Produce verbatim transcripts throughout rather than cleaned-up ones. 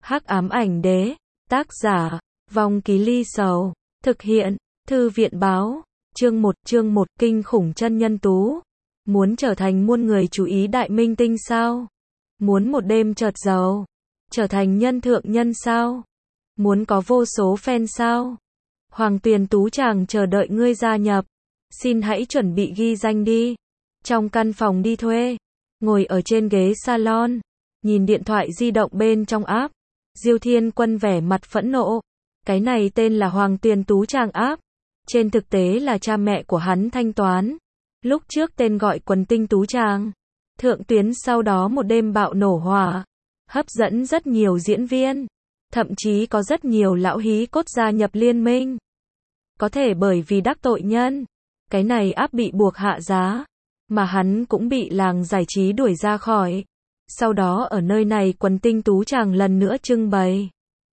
Hắc ám ảnh đế, tác giả, Vong Ký Ly Sầu, thực hiện, Thư viện báo, chương một, chương một, kinh khủng chân nhân tú. Muốn trở thành muôn người chú ý đại minh tinh sao? Muốn một đêm chợt giàu, trở thành nhân thượng nhân sao? Muốn có vô số fan sao? Hoàng Tuyền Tú chàng chờ đợi ngươi gia nhập. Xin hãy chuẩn bị ghi danh đi. Trong căn phòng đi thuê, ngồi ở trên ghế salon, nhìn điện thoại di động bên trong app. Diêu Thiên Quân vẻ mặt phẫn nộ. Cái này tên là Hoàng Tuyền Tú chàng app. Trên thực tế là cha mẹ của hắn thanh toán. Lúc trước tên gọi Quần Tinh Tú chàng. Thượng tuyến sau đó một đêm bạo nổ hỏa. Hấp dẫn rất nhiều diễn viên. Thậm chí có rất nhiều lão hí cốt gia nhập liên minh. Có thể bởi vì đắc tội nhân. Cái này app bị buộc hạ giá. Mà hắn cũng bị làng giải trí đuổi ra khỏi. Sau đó ở nơi này Quần Tinh Tú chàng lần nữa trưng bày.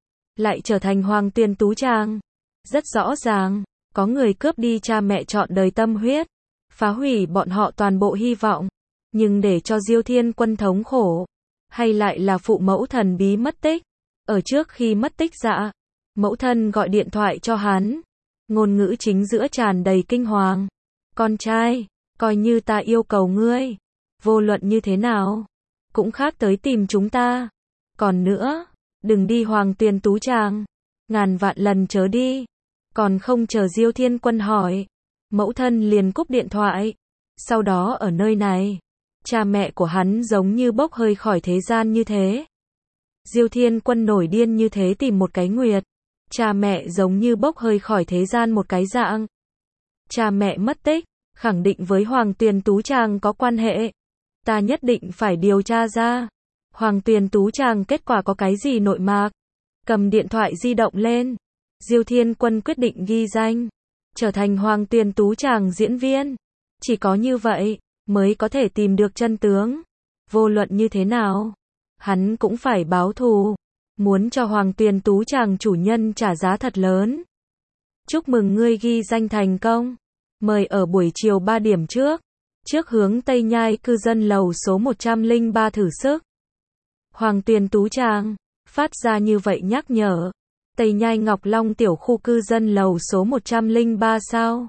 Lại trở thành Hoàng Tuyền Tú chàng. Rất rõ ràng, có người cướp đi cha mẹ trọn đời tâm huyết. Phá hủy bọn họ toàn bộ hy vọng. Nhưng để cho Diêu Thiên Quân thống khổ. Hay lại là phụ mẫu thần bí mất tích. Ở trước khi mất tích dạ, mẫu thân gọi điện thoại cho hắn. Ngôn ngữ chính giữa tràn đầy kinh hoàng. Con trai, coi như ta yêu cầu ngươi. Vô luận như thế nào, cũng khác tới tìm chúng ta. Còn nữa, đừng đi Hoàng Tuyền Tú chàng. Ngàn vạn lần chớ đi. Còn không chờ Diêu Thiên Quân hỏi. Mẫu thân liền cúp điện thoại. Sau đó ở nơi này, cha mẹ của hắn giống như bốc hơi khỏi thế gian như thế. Diêu Thiên Quân nổi điên như thế tìm một cái nguyệt. Cha mẹ giống như bốc hơi khỏi thế gian một cái dạng. Cha mẹ mất tích, khẳng định với Hoàng Tuyền Tú chàng có quan hệ. Ta nhất định phải điều tra ra. Hoàng Tuyền Tú chàng kết quả có cái gì nội mạc. Cầm điện thoại di động lên. Diêu Thiên Quân quyết định ghi danh. Trở thành Hoàng Tuyền Tú chàng diễn viên. Chỉ có như vậy, mới có thể tìm được chân tướng. Vô luận như thế nào, hắn cũng phải báo thù. Muốn cho Hoàng Tuyền Tú chàng chủ nhân trả giá thật lớn. Chúc mừng ngươi ghi danh thành công. Mời ở buổi chiều ba điểm trước. Trước hướng Tây Nhai cư dân lầu số một trăm lẻ ba thử sức. Hoàng Tuyền Tú chàng phát ra như vậy nhắc nhở. Tây Nhai Ngọc Long tiểu khu cư dân lầu số một trăm lẻ ba sao?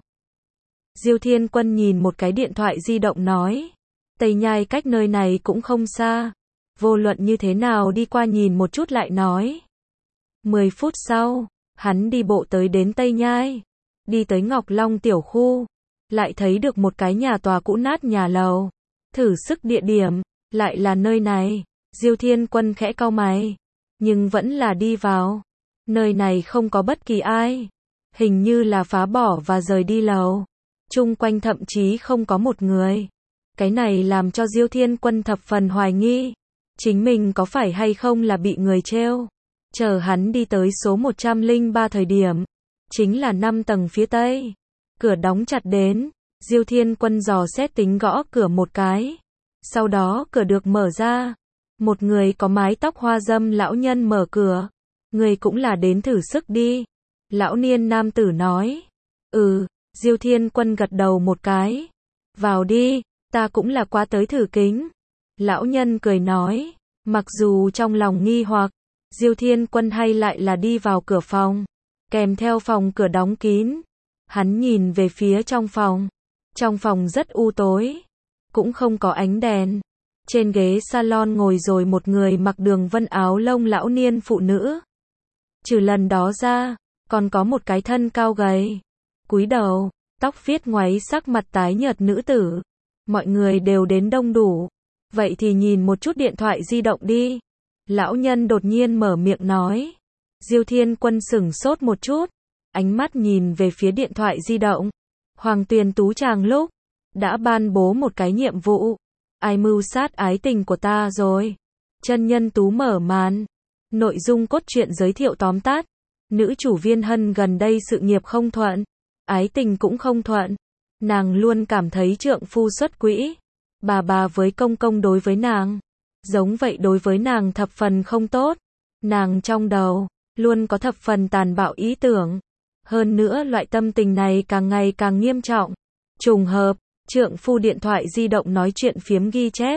Diêu Thiên Quân nhìn một cái điện thoại di động nói. Tây Nhai cách nơi này cũng không xa. Vô luận như thế nào đi qua nhìn một chút lại nói. mười phút sau, hắn đi bộ tới đến Tây Nhai. Đi tới Ngọc Long tiểu khu. Lại thấy được một cái nhà tòa cũ nát nhà lầu. Thử sức địa điểm, lại là nơi này. Diêu Thiên Quân khẽ cau mày. Nhưng vẫn là đi vào. Nơi này không có bất kỳ ai. Hình như là phá bỏ và rời đi lầu. Chung quanh thậm chí không có một người. Cái này làm cho Diêu Thiên Quân thập phần hoài nghi. Chính mình có phải hay không là bị người trêu. Chờ hắn đi tới số một trăm lẻ ba thời điểm. Chính là năm tầng phía tây. Cửa đóng chặt đến. Diêu Thiên Quân dò xét tính gõ cửa một cái. Sau đó cửa được mở ra. Một người có mái tóc hoa dâm lão nhân mở cửa. Người cũng là đến thử sức đi. Lão niên nam tử nói. Ừ, Diêu Thiên Quân gật đầu một cái. Vào đi, ta cũng là qua tới thử kính. Lão nhân cười nói. Mặc dù trong lòng nghi hoặc, Diêu Thiên Quân hay lại là đi vào cửa phòng. Kèm theo phòng cửa đóng kín. Hắn nhìn về phía trong phòng. Trong phòng rất u tối. Cũng không có ánh đèn. Trên ghế salon ngồi rồi một người mặc đường vân áo lông lão niên phụ nữ. Trừ lần đó ra, còn có một cái thân cao gầy. Cúi đầu, tóc viết ngoáy sắc mặt tái nhợt nữ tử. Mọi người đều đến đông đủ. Vậy thì nhìn một chút điện thoại di động đi. Lão nhân đột nhiên mở miệng nói. Diêu Thiên Quân sửng sốt một chút. Ánh mắt nhìn về phía điện thoại di động. Hoàng Tuyền Tú chàng lúc đã ban bố một cái nhiệm vụ. Ai mưu sát ái tình của ta rồi. Chân nhân tú mở màn. Nội dung cốt truyện giới thiệu tóm tắt. Nữ chủ Viên Hân gần đây sự nghiệp không thuận. Ái tình cũng không thuận. Nàng luôn cảm thấy trượng phu xuất quỹ. Bà bà với công công đối với nàng. Giống vậy đối với nàng thập phần không tốt. Nàng trong đầu luôn có thập phần tàn bạo ý tưởng. Hơn nữa loại tâm tình này càng ngày càng nghiêm trọng. Trùng hợp, trượng phu điện thoại di động nói chuyện phiếm ghi chép.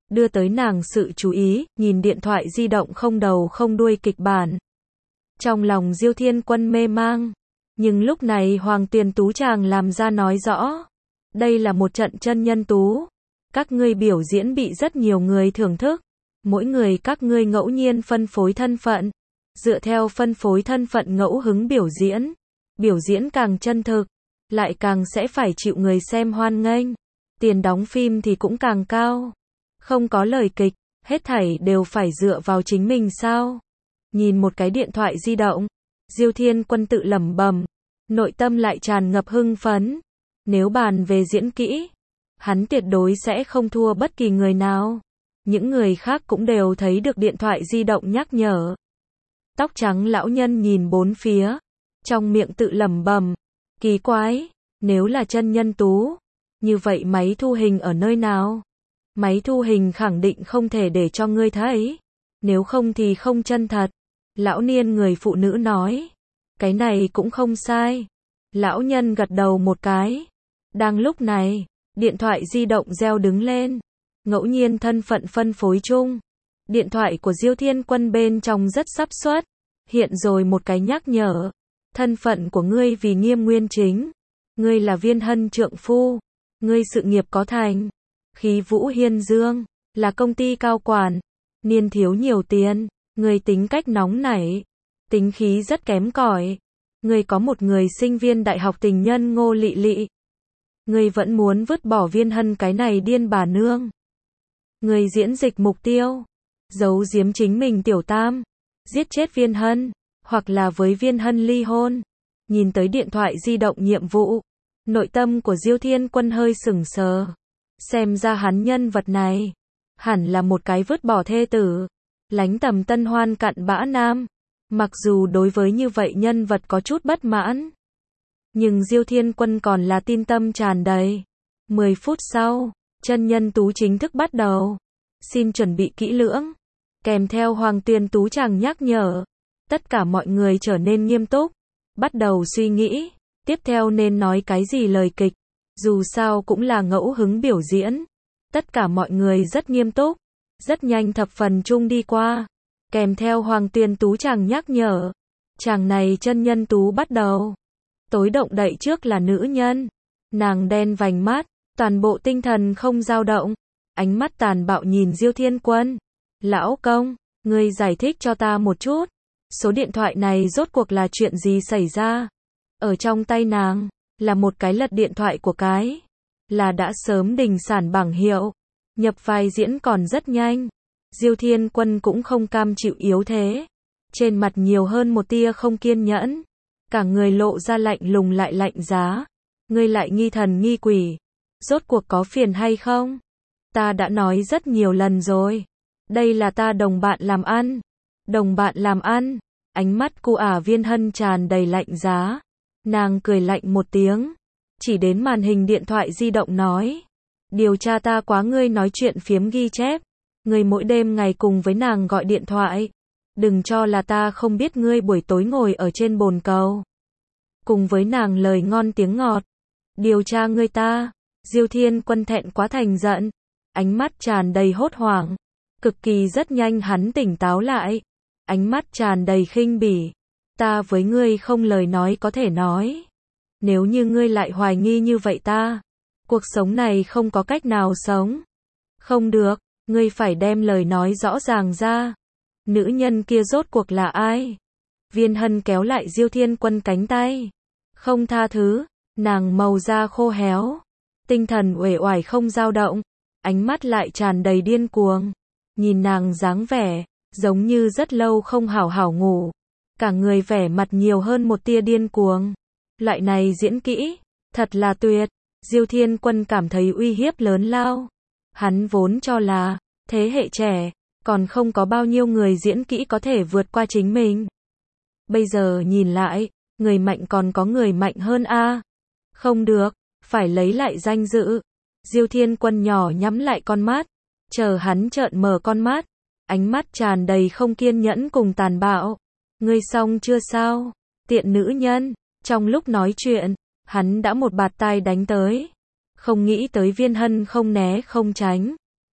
đưa tới nàng sự chú ý, nhìn điện thoại di động không đầu không đuôi kịch bản. Trong lòng Diêu Thiên Quân mê mang, nhưng lúc này Hoàng Tuyền Tú chàng làm ra nói rõ, đây là một trận chân nhân tú, các ngươi biểu diễn bị rất nhiều người thưởng thức, mỗi người các ngươi ngẫu nhiên phân phối thân phận, dựa theo phân phối thân phận ngẫu hứng biểu diễn, biểu diễn càng chân thực, lại càng sẽ phải chịu người xem hoan nghênh, tiền đóng phim thì cũng càng cao, không có lời kịch, hết thảy đều phải dựa vào chính mình sao? Nhìn một cái điện thoại di động, Diêu Thiên Quân tự lẩm bẩm, nội tâm lại tràn ngập hưng phấn. Nếu bàn về diễn kỹ, hắn tuyệt đối sẽ không thua bất kỳ người nào. Những người khác cũng đều thấy được điện thoại di động nhắc nhở. Tóc trắng lão nhân nhìn bốn phía, trong miệng tự lẩm bẩm, kỳ quái, nếu là chân nhân tú, như vậy máy thu hình ở nơi nào? Máy thu hình khẳng định không thể để cho ngươi thấy, nếu không thì không chân thật. Lão niên người phụ nữ nói, cái này cũng không sai. Lão nhân gật đầu một cái. Đang lúc này, điện thoại di động reo đứng lên, ngẫu nhiên thân phận phân phối chung. Điện thoại của Diêu Thiên Quân bên trong rất sắp suất, hiện rồi một cái nhắc nhở, thân phận của ngươi vì Nghiêm Nguyên Chính, ngươi là Viên Hân trượng phu, ngươi sự nghiệp có thành, khí vũ hiên dương, là công ty cao quản, niên thiếu nhiều tiền, ngươi tính cách nóng nảy, tính khí rất kém cỏi, ngươi có một người sinh viên đại học tình nhân Ngô Lị Lị, ngươi vẫn muốn vứt bỏ Viên Hân cái này điên bà nương. Ngươi diễn dịch mục tiêu, giấu giếm chính mình tiểu tam, giết chết Viên Hân, hoặc là với Viên Hân ly hôn. Nhìn tới điện thoại di động nhiệm vụ, nội tâm của Diêu Thiên Quân hơi sững sờ. Xem ra hắn nhân vật này, hẳn là một cái vứt bỏ thê tử, lánh tầm tân hoan cặn bã nam. Mặc dù đối với như vậy nhân vật có chút bất mãn, nhưng Diêu Thiên Quân còn là tin tâm tràn đầy. mười phút sau, chân nhân tú chính thức bắt đầu. Xin chuẩn bị kỹ lưỡng. Kèm theo Hoàng Tuyền Tú chàng nhắc nhở, tất cả mọi người trở nên nghiêm túc, bắt đầu suy nghĩ, tiếp theo nên nói cái gì lời kịch, dù sao cũng là ngẫu hứng biểu diễn. Tất cả mọi người rất nghiêm túc, rất nhanh thập phần chung đi qua. Kèm theo Hoàng Tuyền Tú chàng nhắc nhở, chàng này chân nhân tú bắt đầu. Tối động đậy trước là nữ nhân, nàng đen vành mắt, toàn bộ tinh thần không dao động, ánh mắt tàn bạo nhìn Diêu Thiên Quân. Lão công, ngươi giải thích cho ta một chút, số điện thoại này rốt cuộc là chuyện gì xảy ra? Ở trong tay nàng, là một cái lật điện thoại của cái, là đã sớm đình sản bảng hiệu, nhập vai diễn còn rất nhanh. Diêu Thiên Quân cũng không cam chịu yếu thế, trên mặt nhiều hơn một tia không kiên nhẫn, cả người lộ ra lạnh lùng lại lạnh giá. Ngươi lại nghi thần nghi quỷ, rốt cuộc có phiền hay không? Ta đã nói rất nhiều lần rồi, đây là ta đồng bạn làm ăn. Đồng bạn làm ăn? Ánh mắt cu ả Viên Hân tràn đầy lạnh giá. Nàng cười lạnh một tiếng, chỉ đến màn hình điện thoại di động nói, điều tra ta quá ngươi nói chuyện phiếm ghi chép, ngươi mỗi đêm ngày cùng với nàng gọi điện thoại, đừng cho là ta không biết ngươi buổi tối ngồi ở trên bồn cầu, cùng với nàng lời ngon tiếng ngọt. Điều tra ngươi ta. Diêu Thiên Quân thẹn quá thành giận, ánh mắt tràn đầy hốt hoảng, cực kỳ rất nhanh hắn tỉnh táo lại, ánh mắt tràn đầy khinh bỉ. Ta với ngươi không lời nói có thể nói, nếu như ngươi lại hoài nghi như vậy ta, cuộc sống này không có cách nào sống. Không được, ngươi phải đem lời nói rõ ràng ra. Nữ nhân kia rốt cuộc là ai? Viên Hân kéo lại Diêu Thiên Quân cánh tay, không tha thứ. Nàng màu da khô héo, tinh thần uể oải không dao động, ánh mắt lại tràn đầy điên cuồng. Nhìn nàng dáng vẻ, giống như rất lâu không hảo hảo ngủ, cả người vẻ mặt nhiều hơn một tia điên cuồng. Loại này diễn kỹ, thật là tuyệt. Diêu Thiên Quân cảm thấy uy hiếp lớn lao. Hắn vốn cho là, thế hệ trẻ, còn không có bao nhiêu người diễn kỹ có thể vượt qua chính mình. Bây giờ nhìn lại, người mạnh còn có người mạnh hơn a. Không được, phải lấy lại danh dự. Diêu Thiên Quân nhỏ nhắm lại con mắt, chờ hắn trợn mở con mắt, ánh mắt tràn đầy không kiên nhẫn cùng tàn bạo. Ngươi xong chưa sao? Tiện nữ nhân. Trong lúc nói chuyện, hắn đã một bạt tai đánh tới. Không nghĩ tới Viên Hân không né không tránh,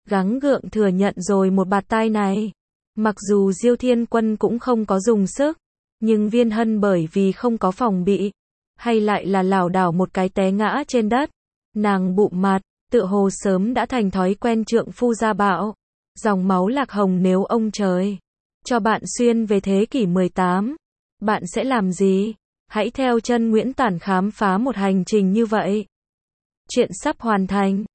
gắng gượng thừa nhận rồi một bạt tai này. Mặc dù Diêu Thiên Quân cũng không có dùng sức, nhưng Viên Hân bởi vì không có phòng bị, hay lại là lảo đảo một cái té ngã trên đất. Nàng bụng mặt, tựa hồ sớm đã thành thói quen trượng phu gia bạo. Dòng máu lạc hồng, nếu ông trời cho bạn xuyên về thế kỷ mười tám, bạn sẽ làm gì? Hãy theo chân Nguyễn Tản khám phá một hành trình như vậy. Chuyện sắp hoàn thành.